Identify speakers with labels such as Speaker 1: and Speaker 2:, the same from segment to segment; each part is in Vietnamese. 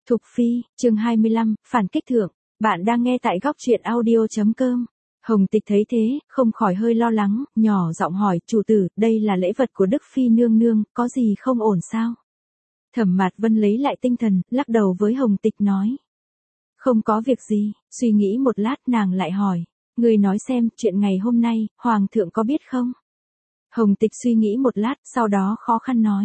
Speaker 1: Thục Phi, chương 25, phản kích thượng. Bạn đang nghe tại góc truyện audio.com. Hồng Tịch thấy thế, không khỏi hơi lo lắng, nhỏ giọng hỏi, chủ tử, đây là lễ vật của Đức Phi nương nương, có gì không ổn sao? Thẩm Mạt Vân lấy lại tinh thần, lắc đầu với Hồng Tịch nói. Không có việc gì, suy nghĩ một lát nàng lại hỏi. Người nói xem, chuyện ngày hôm nay, Hoàng thượng có biết không? Hồng Tịch suy nghĩ một lát, sau đó khó khăn nói.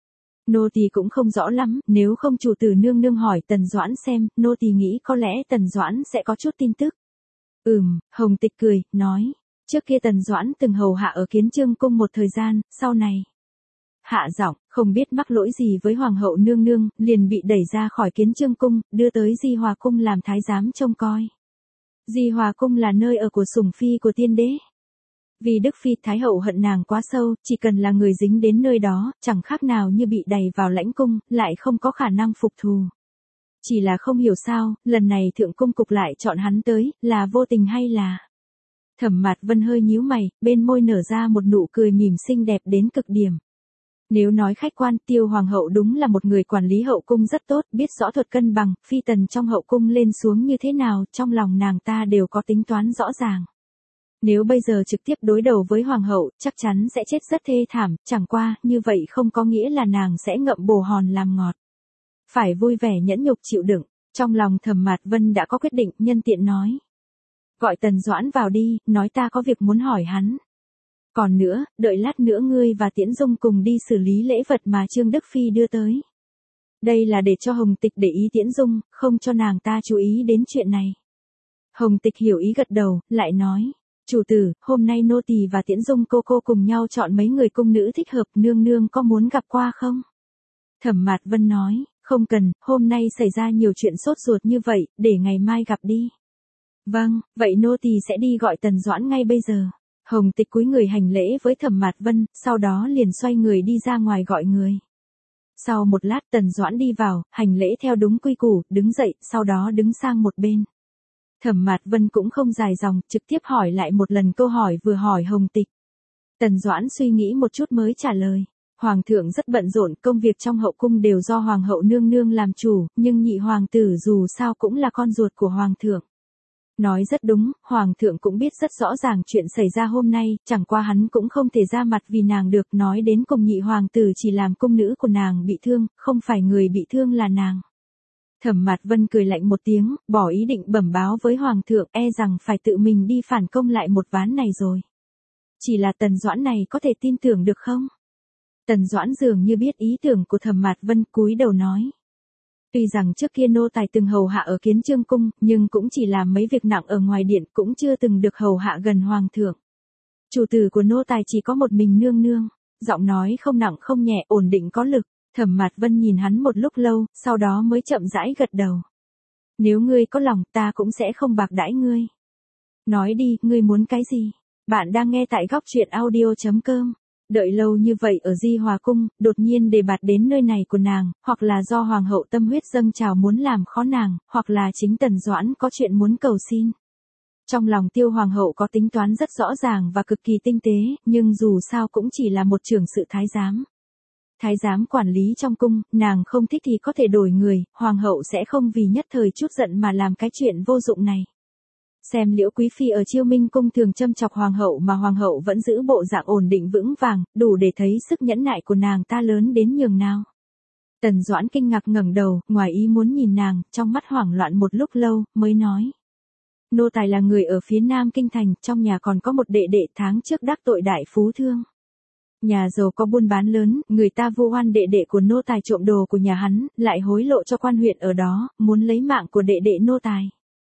Speaker 1: Nô tỳ cũng không rõ lắm, nếu không chủ tử nương nương hỏi Tần Doãn xem, nô tỳ nghĩ có lẽ Tần Doãn sẽ có chút tin tức. Hồng Tịch cười, nói, trước kia Tần Doãn từng hầu hạ ở Kiến Chương cung một thời gian, sau này. Hạ giọng, không biết mắc lỗi gì với Hoàng hậu nương nương, liền bị đẩy ra khỏi Kiến Chương cung, đưa tới Di Hòa cung làm thái giám trông coi. Di Hòa cung là nơi ở của sủng phi của tiên đế. Vì Đức Phi Thái hậu hận nàng quá sâu, chỉ cần là người dính đến nơi đó, chẳng khác nào như bị đày vào lãnh cung, lại không có khả năng phục thù. Chỉ là không hiểu sao, lần này thượng cung cục lại chọn hắn tới, là vô tình hay là... Thẩm Mạt Vân hơi nhíu mày, bên môi nở ra một nụ cười mỉm xinh đẹp đến cực điểm. Nếu nói khách quan, Tiêu Hoàng hậu đúng là một người quản lý hậu cung rất tốt, biết rõ thuật cân bằng, phi tần trong hậu cung lên xuống như thế nào, trong lòng nàng ta đều có tính toán rõ ràng. Nếu bây giờ trực tiếp đối đầu với Hoàng hậu, chắc chắn sẽ chết rất thê thảm, chẳng qua, như vậy không có nghĩa là nàng sẽ ngậm bồ hòn làm ngọt. Phải vui vẻ nhẫn nhục chịu đựng, trong lòng Thẩm Mạt Vân đã có quyết định, nhân tiện nói. Gọi Tần Doãn vào đi, nói ta có việc muốn hỏi hắn. Còn nữa, đợi lát nữa ngươi và Tiễn Dung cùng đi xử lý lễ vật mà Trương Đức Phi đưa tới. Đây là để cho Hồng Tịch để ý Tiễn Dung, không cho nàng ta chú ý đến chuyện này. Hồng Tịch hiểu ý gật đầu, lại nói. Chủ tử, hôm nay nô tỳ và Tiễn Dung cô cùng nhau chọn mấy người cung nữ thích hợp, nương nương có muốn gặp qua không? Thẩm Mạt Vân nói, không cần, hôm nay xảy ra nhiều chuyện sốt ruột như vậy, để ngày mai gặp đi. Vâng, vậy nô tỳ sẽ đi gọi Tần Doãn ngay bây giờ. Hồng Tịch cúi người hành lễ với Thẩm Mạt Vân, sau đó liền xoay người đi ra ngoài gọi người. Sau một lát Tần Doãn đi vào, hành lễ theo đúng quy củ, đứng dậy, sau đó đứng sang một bên. Thẩm Mạt Vân cũng không dài dòng, trực tiếp hỏi lại một lần câu hỏi vừa hỏi Hồng Tịch. Tần Doãn suy nghĩ một chút mới trả lời. Hoàng thượng rất bận rộn, công việc trong hậu cung đều do Hoàng hậu nương nương làm chủ, nhưng nhị hoàng tử dù sao cũng là con ruột của Hoàng thượng. Nói rất đúng, Hoàng thượng cũng biết rất rõ ràng chuyện xảy ra hôm nay, chẳng qua hắn cũng không thể ra mặt vì nàng được, nói đến cùng nhị hoàng tử chỉ làm cung nữ của nàng bị thương, không phải người bị thương là nàng. Thẩm Mạt Vân cười lạnh một tiếng, bỏ ý định bẩm báo với Hoàng thượng, e rằng phải tự mình đi phản công lại một ván này rồi. Chỉ là Tần Doãn này có thể tin tưởng được không? Tần Doãn dường như biết ý tưởng của Thẩm Mạt Vân, cúi đầu nói. Tuy rằng trước kia nô tài từng hầu hạ ở Kiến Chương cung, nhưng cũng chỉ làm mấy việc nặng ở ngoài điện, cũng chưa từng được hầu hạ gần Hoàng thượng. Chủ tử của nô tài chỉ có một mình nương nương, giọng nói không nặng không nhẹ, ổn định có lực. Thẩm Mạt Vân nhìn hắn một lúc lâu, sau đó mới chậm rãi gật đầu. Nếu ngươi có lòng, ta cũng sẽ không bạc đãi ngươi. Nói đi, ngươi muốn cái gì? Bạn đang nghe tại góc truyện audio.com. Đợi lâu như vậy ở Di Hòa cung, đột nhiên đề bạt đến nơi này của nàng, hoặc là do Hoàng hậu tâm huyết dâng trào muốn làm khó nàng, hoặc là chính Tần Doãn có chuyện muốn cầu xin. Trong lòng Tiêu Hoàng hậu có tính toán rất rõ ràng và cực kỳ tinh tế, nhưng dù sao cũng chỉ là một trưởng sự thái giám. Thái giám quản lý trong cung, nàng không thích thì có thể đổi người, Hoàng hậu sẽ không vì nhất thời chút giận mà làm cái chuyện vô dụng này. Xem Liễu Quý Phi ở Chiêu Minh cung thường châm chọc Hoàng hậu mà Hoàng hậu vẫn giữ bộ dạng ổn định vững vàng, đủ để thấy sức nhẫn nại của nàng ta lớn đến nhường nào. Tần Doãn kinh ngạc ngẩng đầu, ngoài ý muốn nhìn nàng, trong mắt hoảng loạn một lúc lâu, mới nói. Nô tài là người ở phía Nam Kinh Thành, trong nhà còn có một đệ đệ tháng trước đắc tội đại phú thương. Nhà giàu có buôn bán lớn, người ta vu oan đệ đệ của nô tài trộm đồ của nhà hắn, lại hối lộ cho quan huyện ở đó, muốn lấy mạng của đệ đệ nô tài.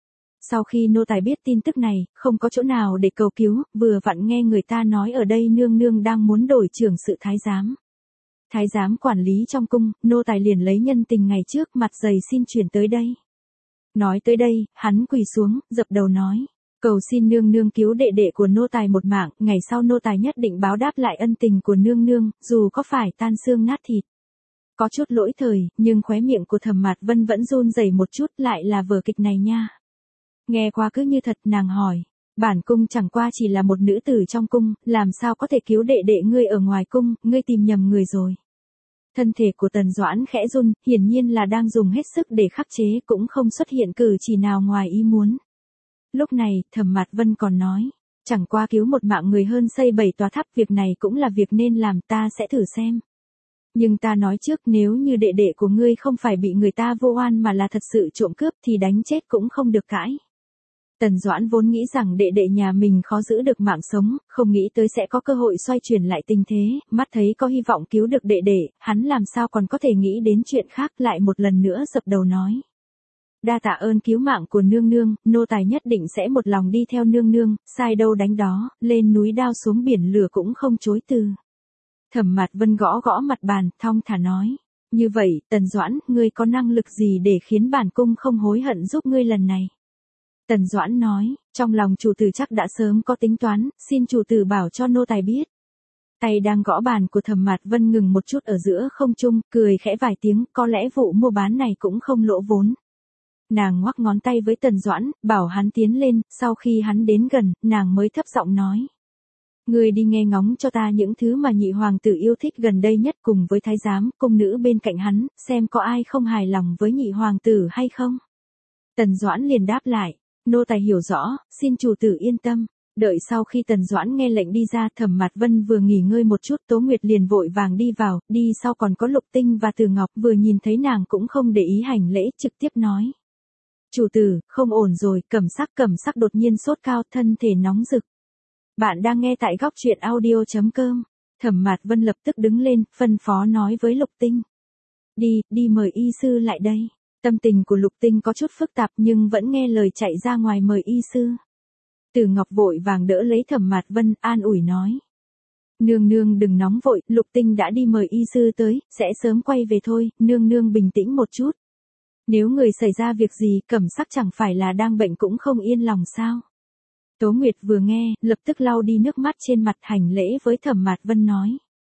Speaker 1: Sau khi nô tài biết tin tức này, không có chỗ nào để cầu cứu, vừa vặn nghe người ta nói ở đây nương nương đang muốn đổi trưởng sự thái giám. Thái giám quản lý trong cung, nô tài liền lấy nhân tình ngày trước mặt dày xin chuyển tới đây. Nói tới đây, hắn quỳ xuống, dập đầu nói. Cầu xin nương nương cứu đệ đệ của nô tài một mạng, ngày sau nô tài nhất định báo đáp lại ân tình của nương nương, dù có phải tan xương nát thịt. Có chút lỗi thời, nhưng khóe miệng của Thẩm Mạt Vân vẫn run rẩy một chút, lại là vở kịch này nha. Nghe qua cứ như thật, nàng hỏi. Bản cung chẳng qua chỉ là một nữ tử trong cung, làm sao có thể cứu đệ đệ ngươi ở ngoài cung, ngươi tìm nhầm người rồi. Thân thể của Tần Doãn khẽ run, hiển nhiên là đang dùng hết sức để khắc chế, cũng không xuất hiện cử chỉ nào ngoài ý muốn. Lúc này, Thẩm Mạt Vân còn nói, chẳng qua cứu một mạng người hơn xây 7 tòa tháp, việc này cũng là việc nên làm, ta sẽ thử xem. Nhưng ta nói trước, nếu như đệ đệ của ngươi không phải bị người ta vô oan mà là thật sự trộm cướp thì đánh chết cũng không được cãi. Tần Doãn vốn nghĩ rằng đệ đệ nhà mình khó giữ được mạng sống, không nghĩ tới sẽ có cơ hội xoay chuyển lại tình thế, mắt thấy có hy vọng cứu được đệ đệ, hắn làm sao còn có thể nghĩ đến chuyện khác, lại một lần nữa dập đầu nói. Đa tạ ơn cứu mạng của nương nương, nô tài nhất định sẽ một lòng đi theo nương nương, sai đâu đánh đó, lên núi đao xuống biển lửa cũng không chối từ. Thẩm Mạt Vân gõ gõ mặt bàn, thong thả nói. Như vậy, Tần Doãn, ngươi có năng lực gì để khiến bản cung không hối hận giúp ngươi lần này? Tần Doãn nói, trong lòng chủ tử chắc đã sớm có tính toán, xin chủ tử bảo cho nô tài biết. Tay đang gõ bàn của Thẩm Mạt Vân ngừng một chút ở giữa không trung, cười khẽ vài tiếng, có lẽ vụ mua bán này cũng không lỗ vốn. Nàng ngoắc ngón tay với Tần Doãn, bảo hắn tiến lên, sau khi hắn đến gần, nàng mới thấp giọng nói. Ngươi đi nghe ngóng cho ta những thứ mà nhị hoàng tử yêu thích gần đây nhất cùng với thái giám, cung nữ bên cạnh hắn, xem có ai không hài lòng với nhị hoàng tử hay không. Tần Doãn liền đáp lại, nô tài hiểu rõ, xin chủ tử yên tâm. Đợi sau khi Tần Doãn nghe lệnh đi ra, Thẩm Mạt Vân vừa nghỉ ngơi một chút, Tố Nguyệt liền vội vàng đi vào, đi sau còn có Lục Tinh và Từ Ngọc, vừa nhìn thấy nàng cũng không để ý hành lễ, trực tiếp nói. Chủ tử, không ổn rồi, Cẩm Sắc đột nhiên sốt cao, thân thể nóng rực. Bạn đang nghe tại góc truyện audio.com. Thẩm Mạt Vân lập tức đứng lên, phân phó nói với Lục Tinh. Đi mời y sư lại đây. Tâm tình của Lục Tinh có chút phức tạp nhưng vẫn nghe lời chạy ra ngoài mời y sư. Từ Ngọc vội vàng đỡ lấy Thẩm Mạt Vân, an ủi nói. Nương nương đừng nóng vội, Lục Tinh đã đi mời y sư tới, sẽ sớm quay về thôi, nương nương bình tĩnh một chút. Nếu người xảy ra việc gì, Cẩm Sắc chẳng phải là đang bệnh cũng không yên lòng sao? Tố Nguyệt vừa nghe, lập tức lau đi nước mắt trên mặt, hành lễ với Thẩm Mạt Vân nói.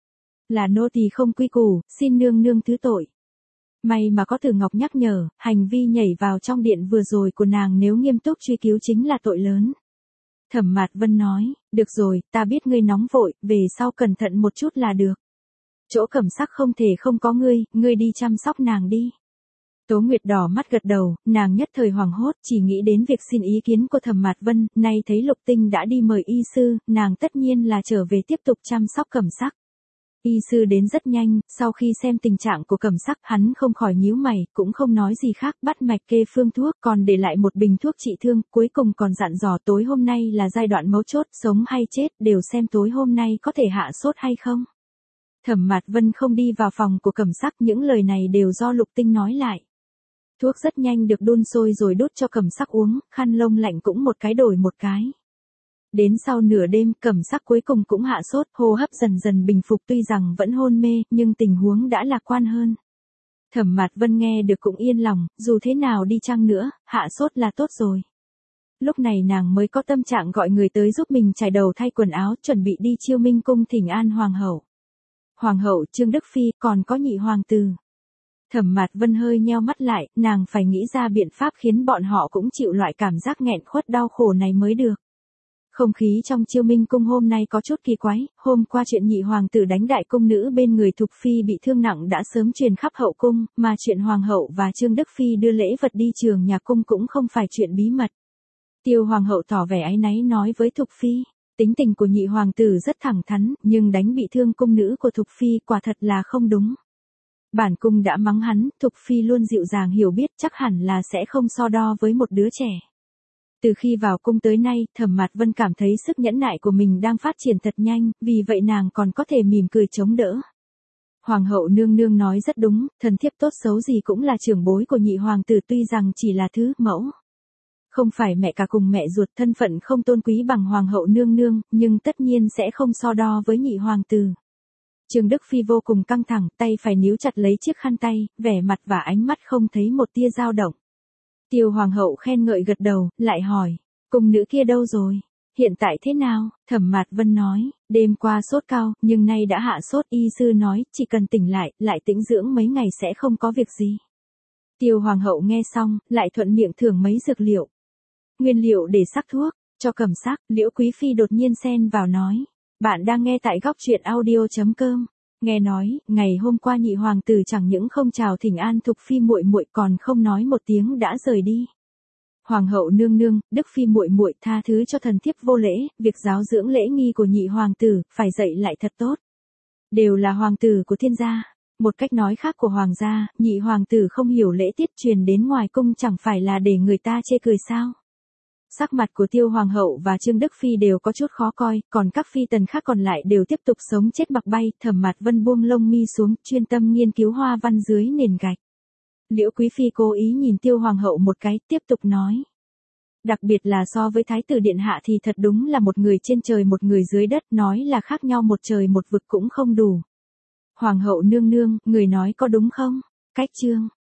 Speaker 1: Là nô tỳ không quy củ, xin nương nương thứ tội. May mà có Từ Ngọc nhắc nhở, hành vi nhảy vào trong điện vừa rồi của nàng nếu nghiêm túc truy cứu chính là tội lớn. Thẩm Mạt Vân nói, được rồi, ta biết ngươi nóng vội, về sau cẩn thận một chút là được. Chỗ Cẩm Sắc không thể không có ngươi đi chăm sóc nàng đi. Tố Nguyệt đỏ mắt gật đầu, nàng nhất thời hoảng hốt, chỉ nghĩ đến việc xin ý kiến của Thẩm Mạt Vân, nay thấy Lục Tinh đã đi mời y sư, nàng tất nhiên là trở về tiếp tục chăm sóc Cẩm Sắc. Y sư đến rất nhanh, sau khi xem tình trạng của Cẩm Sắc, hắn không khỏi nhíu mày, cũng không nói gì khác, bắt mạch kê phương thuốc, còn để lại một bình thuốc trị thương, cuối cùng còn dặn dò tối hôm nay là giai đoạn mấu chốt, sống hay chết, đều xem tối hôm nay có thể hạ sốt hay không. Thẩm Mạt Vân không đi vào phòng của Cẩm Sắc, những lời này đều do Lục Tinh nói lại. Thuốc rất nhanh được đun sôi rồi đút cho Cẩm Sắc uống, khăn lông lạnh cũng một cái đổi một cái. Đến sau nửa đêm, Cẩm Sắc cuối cùng cũng hạ sốt, hô hấp dần dần bình phục, tuy rằng vẫn hôn mê, nhưng tình huống đã lạc quan hơn. Thẩm Mạt Vân nghe được cũng yên lòng, dù thế nào đi chăng nữa, hạ sốt là tốt rồi. Lúc này nàng mới có tâm trạng gọi người tới giúp mình chải đầu thay quần áo, chuẩn bị đi Chiêu Minh cung thỉnh an hoàng hậu. Hoàng hậu Trương Đức Phi, còn có nhị hoàng tử. Thẩm Mạt Vân hơi nheo mắt lại, nàng phải nghĩ ra biện pháp khiến bọn họ cũng chịu loại cảm giác nghẹn khuất đau khổ này mới được. Không khí trong Chiêu Minh cung hôm nay có chút kỳ quái, hôm qua chuyện nhị hoàng tử đánh đại cung nữ bên người Thục Phi bị thương nặng đã sớm truyền khắp hậu cung, mà chuyện hoàng hậu và Trương Đức Phi đưa lễ vật đi trường nhà cung cũng không phải chuyện bí mật. Tiêu hoàng hậu tỏ vẻ áy náy nói với Thục Phi, tính tình của nhị hoàng tử rất thẳng thắn, nhưng đánh bị thương cung nữ của Thục Phi quả thật là không đúng. Bản cung đã mắng hắn, Thục Phi luôn dịu dàng hiểu biết, chắc hẳn là sẽ không so đo với một đứa trẻ. Từ khi vào cung tới nay, Thẩm Mạt Vân cảm thấy sức nhẫn nại của mình đang phát triển thật nhanh, vì vậy nàng còn có thể mỉm cười chống đỡ. Hoàng hậu nương nương nói rất đúng, thần thiếp tốt xấu gì cũng là trưởng bối của nhị hoàng tử, tuy rằng chỉ là thứ mẫu. Không phải mẹ cả cùng mẹ ruột, thân phận không tôn quý bằng hoàng hậu nương nương, nhưng tất nhiên sẽ không so đo với nhị hoàng tử. Trương Đức Phi vô cùng căng thẳng, tay phải níu chặt lấy chiếc khăn tay, vẻ mặt và ánh mắt không thấy một tia dao động. Tiêu hoàng hậu khen ngợi gật đầu, lại hỏi, cung nữ kia đâu rồi? Hiện tại thế nào? Thẩm Mạt Vân nói, đêm qua sốt cao, nhưng nay đã hạ sốt, y sư nói, chỉ cần tỉnh lại tĩnh dưỡng mấy ngày sẽ không có việc gì. Tiêu hoàng hậu nghe xong, lại thuận miệng thưởng mấy dược liệu. Nguyên liệu để sắc thuốc, cho Cẩm Sắc, Liễu Quý Phi đột nhiên xen vào nói. Bạn đang nghe tại góc truyện audio.com. Nghe nói, ngày hôm qua nhị hoàng tử chẳng những không chào thỉnh an Thục phi muội muội còn không nói một tiếng đã rời đi. Hoàng hậu nương nương, Đức phi muội muội tha thứ cho thần thiếp vô lễ, việc giáo dưỡng lễ nghi của nhị hoàng tử, phải dạy lại thật tốt. Đều là hoàng tử của thiên gia. Một cách nói khác của hoàng gia, nhị hoàng tử không hiểu lễ tiết truyền đến ngoài cung chẳng phải là để người ta chê cười sao. Sắc mặt của Tiêu Hoàng hậu và Trương Đức Phi đều có chút khó coi, còn các phi tần khác còn lại đều tiếp tục sống chết mặc bay. Thẩm Mạt Vân buông lông mi xuống, chuyên tâm nghiên cứu hoa văn dưới nền gạch. Liễu Quý Phi cố ý nhìn Tiêu Hoàng hậu một cái, tiếp tục nói. Đặc biệt là so với Thái tử Điện Hạ thì thật đúng là một người trên trời một người dưới đất, nói là khác nhau một trời một vực cũng không đủ. Hoàng hậu nương nương, người nói có đúng không? Cách chương